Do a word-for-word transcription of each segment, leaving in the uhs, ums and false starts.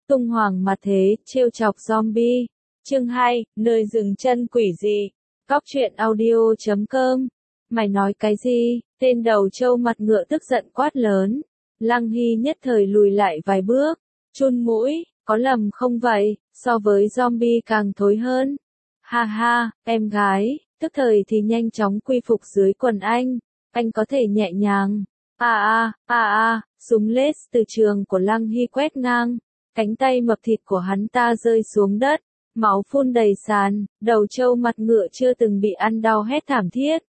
Tung hoàng mặt thế, trêu chọc zombie. Chương hai, nơi dừng chân quỷ dị. Cóc truyện audio chấm com. Mày nói cái gì? Tên đầu trâu mặt ngựa tức giận quát lớn. Lăng Hy nhất thời lùi lại vài bước. Chun mũi, có lầm không vậy, so với zombie càng thối hơn. Ha ha, em gái, tức thời thì nhanh chóng quy phục dưới quần anh. Anh có thể nhẹ nhàng. À à, à à, súng lết từ trường của Lăng Hy quét ngang. Cánh tay mập thịt của hắn ta rơi xuống đất, máu phun đầy sàn, đầu trâu mặt ngựa chưa từng bị ăn đau hét thảm thiết.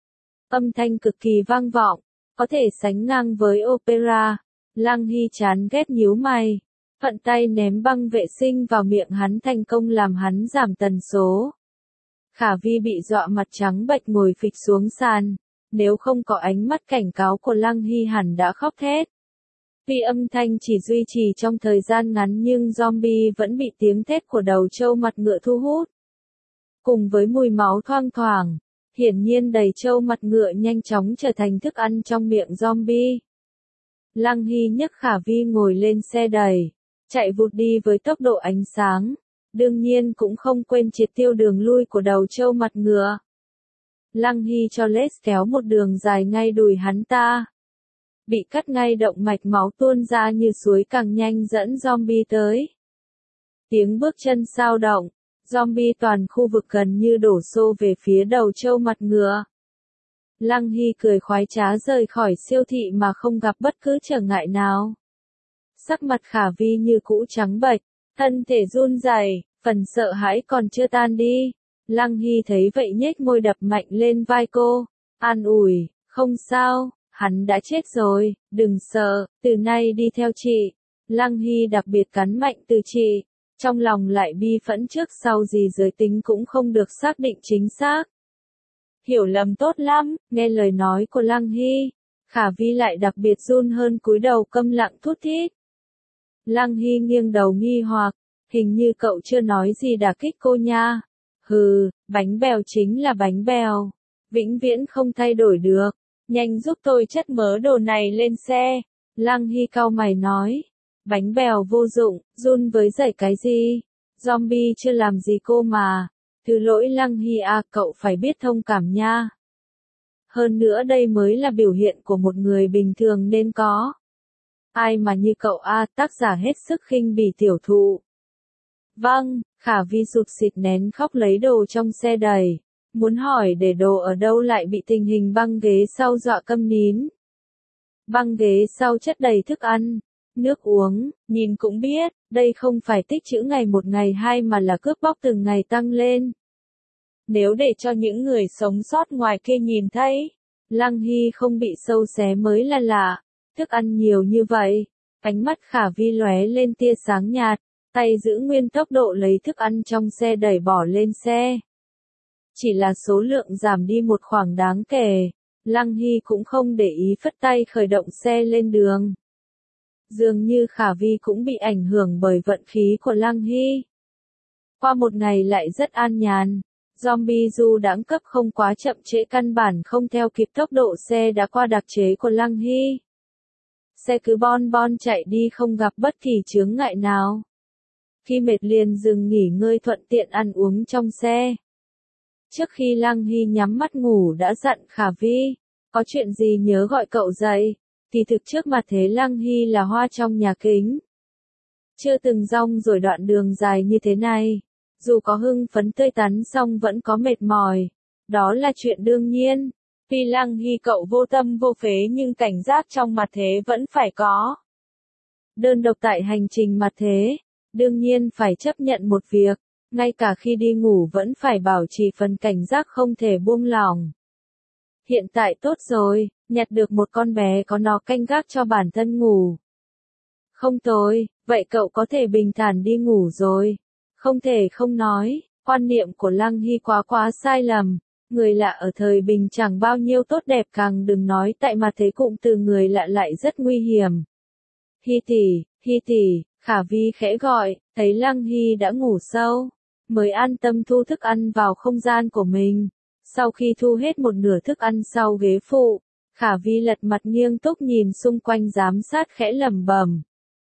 Âm thanh cực kỳ vang vọng, có thể sánh ngang với opera. Lăng Hy chán ghét nhíu mày, thuận tay ném băng vệ sinh vào miệng hắn thành công làm hắn giảm tần số. Khả Vi bị dọa mặt trắng bệch ngồi phịch xuống sàn, nếu không có ánh mắt cảnh cáo của Lăng Hy hẳn đã khóc thét. Tuy âm thanh chỉ duy trì trong thời gian ngắn nhưng zombie vẫn bị tiếng thét của đầu trâu mặt ngựa thu hút. Cùng với mùi máu thoang thoảng, hiển nhiên đầy trâu mặt ngựa nhanh chóng trở thành thức ăn trong miệng zombie. Lăng Hy nhấc Khả Vi ngồi lên xe đẩy, chạy vụt đi với tốc độ ánh sáng, đương nhiên cũng không quên triệt tiêu đường lui của đầu trâu mặt ngựa. Lăng Hy cho Les kéo một đường dài ngay đùi hắn ta. Bị cắt ngay động mạch máu tuôn ra như suối càng nhanh dẫn zombie tới. Tiếng bước chân sao động, zombie toàn khu vực gần như đổ xô về phía đầu trâu mặt ngựa. Lăng Hy cười khoái trá rời khỏi siêu thị mà không gặp bất cứ trở ngại nào. Sắc mặt Khả Vi như cũ trắng bệch, thân thể run rẩy, phần sợ hãi còn chưa tan đi. Lăng Hy thấy vậy nhếch môi đập mạnh lên vai cô, an ủi, không sao. Hắn đã chết rồi, đừng sợ, từ nay đi theo chị. Lăng Hy đặc biệt cắn mạnh từ chị, trong lòng lại bi phẫn trước sau gì giới tính cũng không được xác định chính xác. Hiểu lầm tốt lắm, nghe lời nói của Lăng Hy, Khả Vi lại đặc biệt run hơn cúi đầu câm lặng thút thít. Lăng Hy nghiêng đầu nghi hoặc, hình như cậu chưa nói gì đả kích cô nha. Hừ, bánh bèo chính là bánh bèo, vĩnh viễn không thay đổi được. Nhanh giúp tôi chất mớ đồ này lên xe. Lăng Hy cau mày nói. Bánh bèo vô dụng, run với giày cái gì? Zombie chưa làm gì cô mà. Thứ lỗi Lăng Hy à, cậu phải biết thông cảm nha. Hơn nữa đây mới là biểu hiện của một người bình thường nên có. Ai mà như cậu a à, tác giả hết sức khinh bỉ tiểu thụ. Vâng, Khả Vi sụt xịt nén khóc lấy đồ trong xe đẩy. Muốn hỏi để đồ ở đâu lại bị tình hình băng ghế sau dọa câm nín. Băng ghế sau chất đầy thức ăn, nước uống, nhìn cũng biết, đây không phải tích trữ ngày một ngày hai mà là cướp bóc từng ngày tăng lên. Nếu để cho những người sống sót ngoài kia nhìn thấy, Lăng Hy không bị sâu xé mới là lạ, thức ăn nhiều như vậy, ánh mắt Khả Vi lóe lên tia sáng nhạt, tay giữ nguyên tốc độ lấy thức ăn trong xe đẩy bỏ lên xe. Chỉ là số lượng giảm đi một khoảng đáng kể, Lăng Hy cũng không để ý phất tay khởi động xe lên đường. Dường như Khả Vi cũng bị ảnh hưởng bởi vận khí của Lăng Hy. Qua một ngày lại rất an nhàn, zombie du đãng cấp không quá chậm trễ căn bản không theo kịp tốc độ xe đã qua đặc chế của Lăng Hy. Xe cứ bon bon chạy đi không gặp bất kỳ chướng ngại nào. Khi mệt liền dừng nghỉ ngơi thuận tiện ăn uống trong xe. Trước khi Lăng Hy nhắm mắt ngủ đã dặn Khả Vi, có chuyện gì nhớ gọi cậu dậy, thì thực trước mặt thế Lăng Hy là hoa trong nhà kính. Chưa từng rong rồi đoạn đường dài như thế này, dù có hưng phấn tươi tắn xong vẫn có mệt mỏi, đó là chuyện đương nhiên. Tuy Lăng Hy cậu vô tâm vô phế nhưng cảnh giác trong mặt thế vẫn phải có. Đơn độc tại hành trình mặt thế, đương nhiên phải chấp nhận một việc. Ngay cả khi đi ngủ vẫn phải bảo trì phần cảnh giác không thể buông lỏng. Hiện tại tốt rồi, nhặt được một con bé có nó canh gác cho bản thân ngủ. Không tồi, vậy cậu có thể bình thản đi ngủ rồi. Không thể không nói, quan niệm của Lăng Hy quá quá sai lầm. Người lạ ở thời bình chẳng bao nhiêu tốt đẹp càng đừng nói tại mà thế cụm từ người lạ lại rất nguy hiểm. Hy tỷ, Hy tỷ, Khả Vi khẽ gọi, thấy Lăng Hy đã ngủ sâu, mới an tâm thu thức ăn vào không gian của mình. Sau khi thu hết một nửa thức ăn sau ghế phụ, Khả Vi lật mặt nghiêng túc nhìn xung quanh giám sát khẽ lẩm bẩm.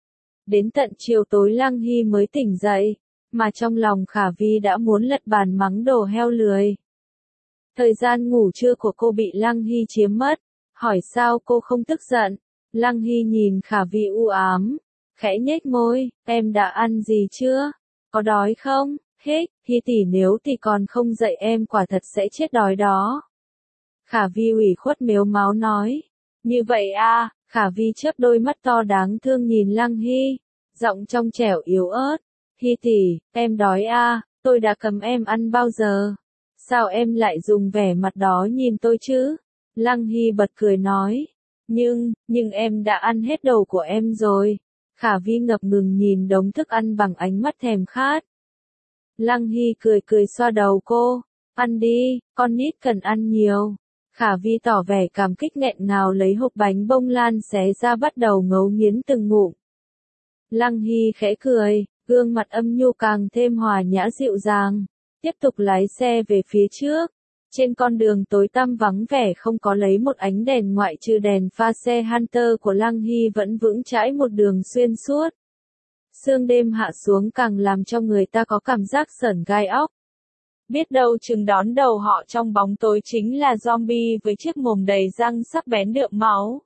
Đến tận chiều tối Lăng Hy mới tỉnh dậy, mà trong lòng Khả Vi đã muốn lật bàn mắng đồ heo lười. Thời gian ngủ trưa của cô bị Lăng Hy chiếm mất, hỏi sao cô không tức giận. Lăng Hy nhìn Khả Vi u ám, khẽ nhếch môi, em đã ăn gì chưa? Có đói không? Hích, Hy tỷ nếu tỷ còn không dậy em quả thật sẽ chết đói đó. Khả Vi ủy khuất mếu máo nói. Như vậy à, Khả Vi chớp đôi mắt to đáng thương nhìn Lăng Hy, giọng trong trẻo yếu ớt. Hy tỷ, em đói à, tôi đã cầm em ăn bao giờ? Sao em lại dùng vẻ mặt đó nhìn tôi chứ? Lăng Hy bật cười nói. Nhưng, nhưng em đã ăn hết đầu của em rồi. Khả Vi ngập ngừng nhìn đống thức ăn bằng ánh mắt thèm khát. Lăng Hy cười cười xoa đầu cô. Ăn đi, con nít cần ăn nhiều. Khả Vi tỏ vẻ cảm kích nghẹn ngào lấy hộp bánh bông lan xé ra bắt đầu ngấu nghiến từng ngụm. Lăng Hy khẽ cười, gương mặt âm nhu càng thêm hòa nhã dịu dàng. Tiếp tục lái xe về phía trước. Trên con đường tối tăm vắng vẻ không có lấy một ánh đèn ngoại trừ đèn pha xe Hunter của Lăng Hy vẫn vững chãi một đường xuyên suốt. Sương đêm hạ xuống càng làm cho người ta có cảm giác sởn gai óc. Biết đâu chừng đón đầu họ trong bóng tối chính là zombie với chiếc mồm đầy răng sắc bén đượm máu.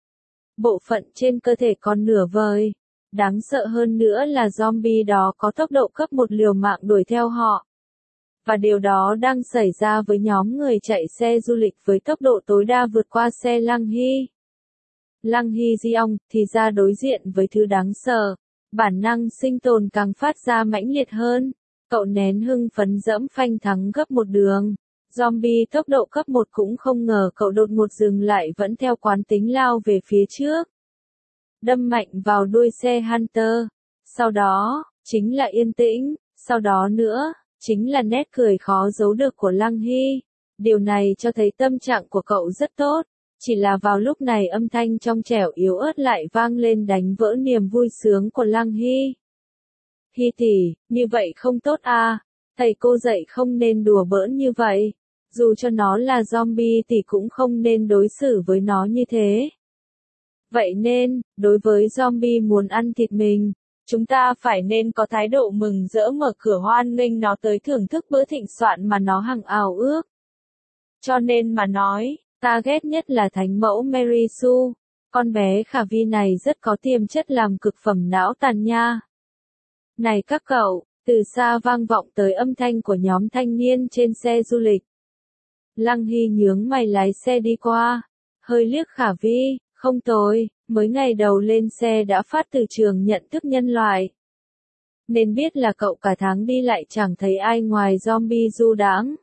Bộ phận trên cơ thể còn nửa vời. Đáng sợ hơn nữa là zombie đó có tốc độ cấp một liều mạng đuổi theo họ. Và điều đó đang xảy ra với nhóm người chạy xe du lịch với tốc độ tối đa vượt qua xe Lăng Hy. Lăng Hy Jeong thì ra đối diện với thứ đáng sợ, bản năng sinh tồn càng phát ra mãnh liệt hơn. Cậu nén hưng phấn dẫm phanh thắng gấp một đường. Zombie tốc độ cấp một cũng không ngờ cậu đột ngột dừng lại vẫn theo quán tính lao về phía trước. Đâm mạnh vào đuôi xe Hunter. Sau đó, chính là yên tĩnh, sau đó nữa, chính là nét cười khó giấu được của Lăng Hy. Điều này cho thấy tâm trạng của cậu rất tốt. Chỉ là vào lúc này âm thanh trong trẻo yếu ớt lại vang lên đánh vỡ niềm vui sướng của Lăng Hy. Hy tỷ, như vậy không tốt à, thầy cô dạy không nên đùa bỡn như vậy. Dù cho nó là zombie thì cũng không nên đối xử với nó như thế. Vậy nên, đối với zombie muốn ăn thịt mình, chúng ta phải nên có thái độ mừng rỡ mở cửa hoan nghênh nó tới thưởng thức bữa thịnh soạn mà nó hằng ào ước. Cho nên mà nói, ta ghét nhất là thánh mẫu Mary Sue. Con bé Khả Vi này rất có tiềm chất làm cực phẩm não tàn nha. Này các cậu, từ xa vang vọng tới âm thanh của nhóm thanh niên trên xe du lịch. Lăng Hy nhướng mày lái xe đi qua, hơi liếc Khả Vi, không tồi, mới ngày đầu lên xe đã phát từ trường nhận thức nhân loại. Nên biết là cậu cả tháng đi lại chẳng thấy ai ngoài zombie du đãng.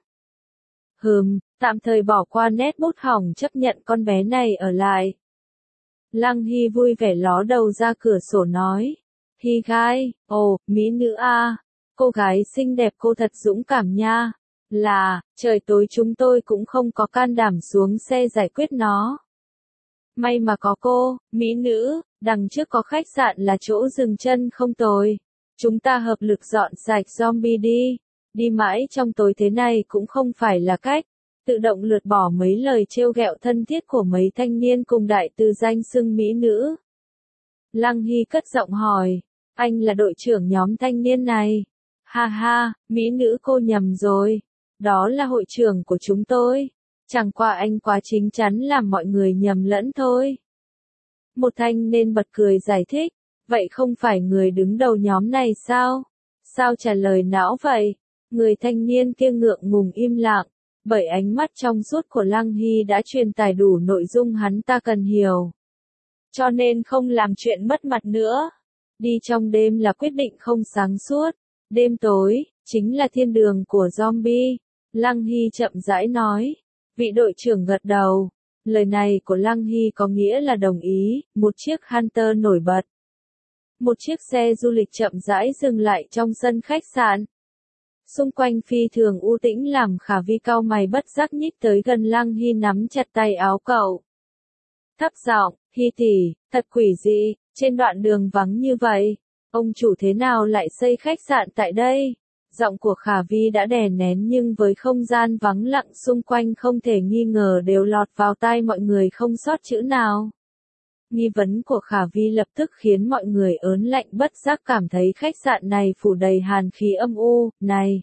Hừm, tạm thời bỏ qua nét bút hỏng chấp nhận con bé này ở lại. Lăng Hy vui vẻ ló đầu ra cửa sổ nói. Hy gái, ồ, mỹ nữ a, cô gái xinh đẹp cô thật dũng cảm nha. Là, trời tối chúng tôi cũng không có can đảm xuống xe giải quyết nó. May mà có cô, mỹ nữ, đằng trước có khách sạn là chỗ dừng chân không tồi. Chúng ta hợp lực dọn sạch zombie đi. Đi mãi trong tối thế này cũng không phải là cách. Tự động lượt bỏ mấy lời trêu ghẹo thân thiết của mấy thanh niên cùng đại từ danh xưng mỹ nữ. Lăng Hy cất giọng hỏi, anh là đội trưởng nhóm thanh niên này. Ha ha, mỹ nữ cô nhầm rồi. Đó là hội trưởng của chúng tôi. Chẳng qua anh quá chính chắn làm mọi người nhầm lẫn thôi. Một thanh nên bật cười giải thích, vậy không phải người đứng đầu nhóm này sao? Sao trả lời não vậy? Người thanh niên kia ngượng ngùng im lặng, bởi ánh mắt trong suốt của Lăng Hy đã truyền tải đủ nội dung hắn ta cần hiểu. Cho nên không làm chuyện mất mặt nữa. Đi trong đêm là quyết định không sáng suốt. Đêm tối, chính là thiên đường của zombie. Lăng Hy chậm rãi nói. Vị đội trưởng gật đầu. Lời này của Lăng Hy có nghĩa là đồng ý. Một chiếc Hunter nổi bật. Một chiếc xe du lịch chậm rãi dừng lại trong sân khách sạn. Xung quanh phi thường u tĩnh làm Khả Vi cau mày bất giác nhích tới gần Lăng Hy nắm chặt tay áo cậu. Thấp giọng, Hy tỷ, thật quỷ dị, trên đoạn đường vắng như vậy, ông chủ thế nào lại xây khách sạn tại đây? Giọng của Khả Vi đã đè nén nhưng với không gian vắng lặng xung quanh không thể nghi ngờ đều lọt vào tai mọi người không sót chữ nào. Nghi vấn của Khả Vi lập tức khiến mọi người ớn lạnh bất giác cảm thấy khách sạn này phủ đầy hàn khí âm u, này.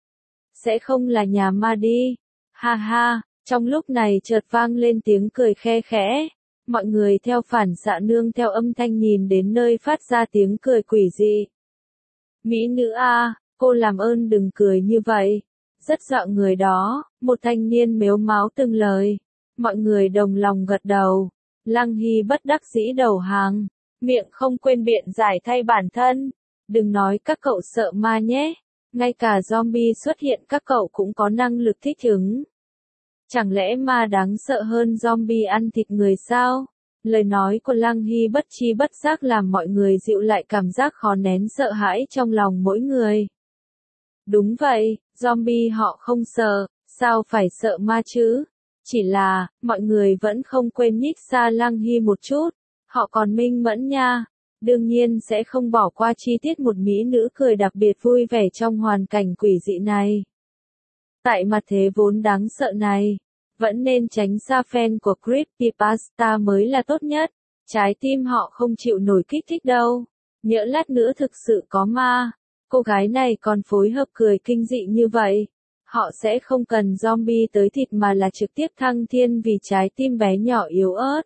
Sẽ không là nhà ma đi. Ha ha, trong lúc này chợt vang lên tiếng cười khe khẽ. Mọi người theo phản xạ nương theo âm thanh nhìn đến nơi phát ra tiếng cười quỷ dị. Mỹ nữ a, cô làm ơn đừng cười như vậy. Rất dọa người đó, một thanh niên mếu máo từng lời. Mọi người đồng lòng gật đầu. Lăng Hy bất đắc dĩ đầu hàng, miệng không quên biện giải thay bản thân. Đừng nói các cậu sợ ma nhé, ngay cả zombie xuất hiện các cậu cũng có năng lực thích ứng. Chẳng lẽ ma đáng sợ hơn zombie ăn thịt người sao? Lời nói của Lăng Hy bất chi bất giác làm mọi người dịu lại cảm giác khó nén sợ hãi trong lòng mỗi người. Đúng vậy, zombie họ không sợ, sao phải sợ ma chứ? Chỉ là, mọi người vẫn không quên nhích xa Lăng Hy một chút. Họ còn minh mẫn nha. Đương nhiên sẽ không bỏ qua chi tiết một mỹ nữ cười đặc biệt vui vẻ trong hoàn cảnh quỷ dị này. Tại mặt thế vốn đáng sợ này, vẫn nên tránh xa fan của Creepypasta mới là tốt nhất. Trái tim họ không chịu nổi kích thích đâu. Nhỡ lát nữa thực sự có ma. Cô gái này còn phối hợp cười kinh dị như vậy. Họ sẽ không cần zombie tới thịt mà là trực tiếp thăng thiên vì trái tim bé nhỏ yếu ớt.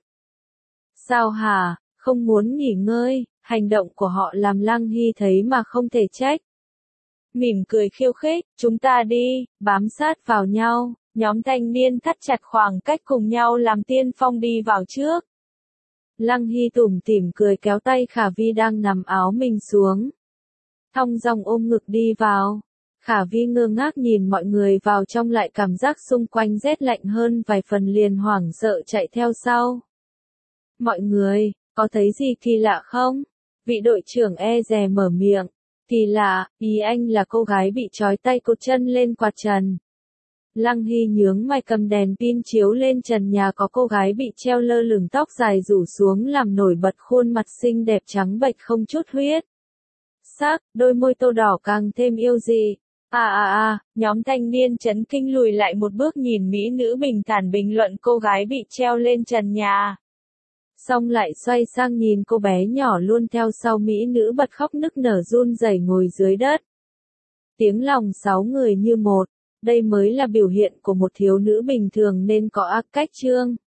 Sao hả, không muốn nghỉ ngơi, hành động của họ làm Lăng Hy thấy mà không thể trách. Mỉm cười khiêu khích, chúng ta đi, bám sát vào nhau, nhóm thanh niên thắt chặt khoảng cách cùng nhau làm tiên phong đi vào trước. Lăng Hy tủm tỉm cười kéo tay Khả Vi đang nằm áo mình xuống. Thong dong ôm ngực đi vào. Khả Vi ngơ ngác nhìn mọi người vào trong lại cảm giác xung quanh rét lạnh hơn vài phần liền hoảng sợ chạy theo sau. Mọi người, có thấy gì kỳ lạ không? Vị đội trưởng e dè mở miệng. Kỳ lạ, ý anh là cô gái bị trói tay cột chân lên quạt trần. Lăng Hy nhướng mày cầm đèn pin chiếu lên trần nhà có cô gái bị treo lơ lửng tóc dài rủ xuống làm nổi bật khuôn mặt xinh đẹp trắng bệch không chút huyết sắc, đôi môi tô đỏ càng thêm yêu dị. À à à, nhóm thanh niên chấn kinh lùi lại một bước nhìn mỹ nữ bình thản bình luận cô gái bị treo lên trần nhà. Xong lại xoay sang nhìn cô bé nhỏ luôn theo sau mỹ nữ bật khóc nức nở run rẩy ngồi dưới đất. Tiếng lòng sáu người như một, đây mới là biểu hiện của một thiếu nữ bình thường nên có ác cách trương.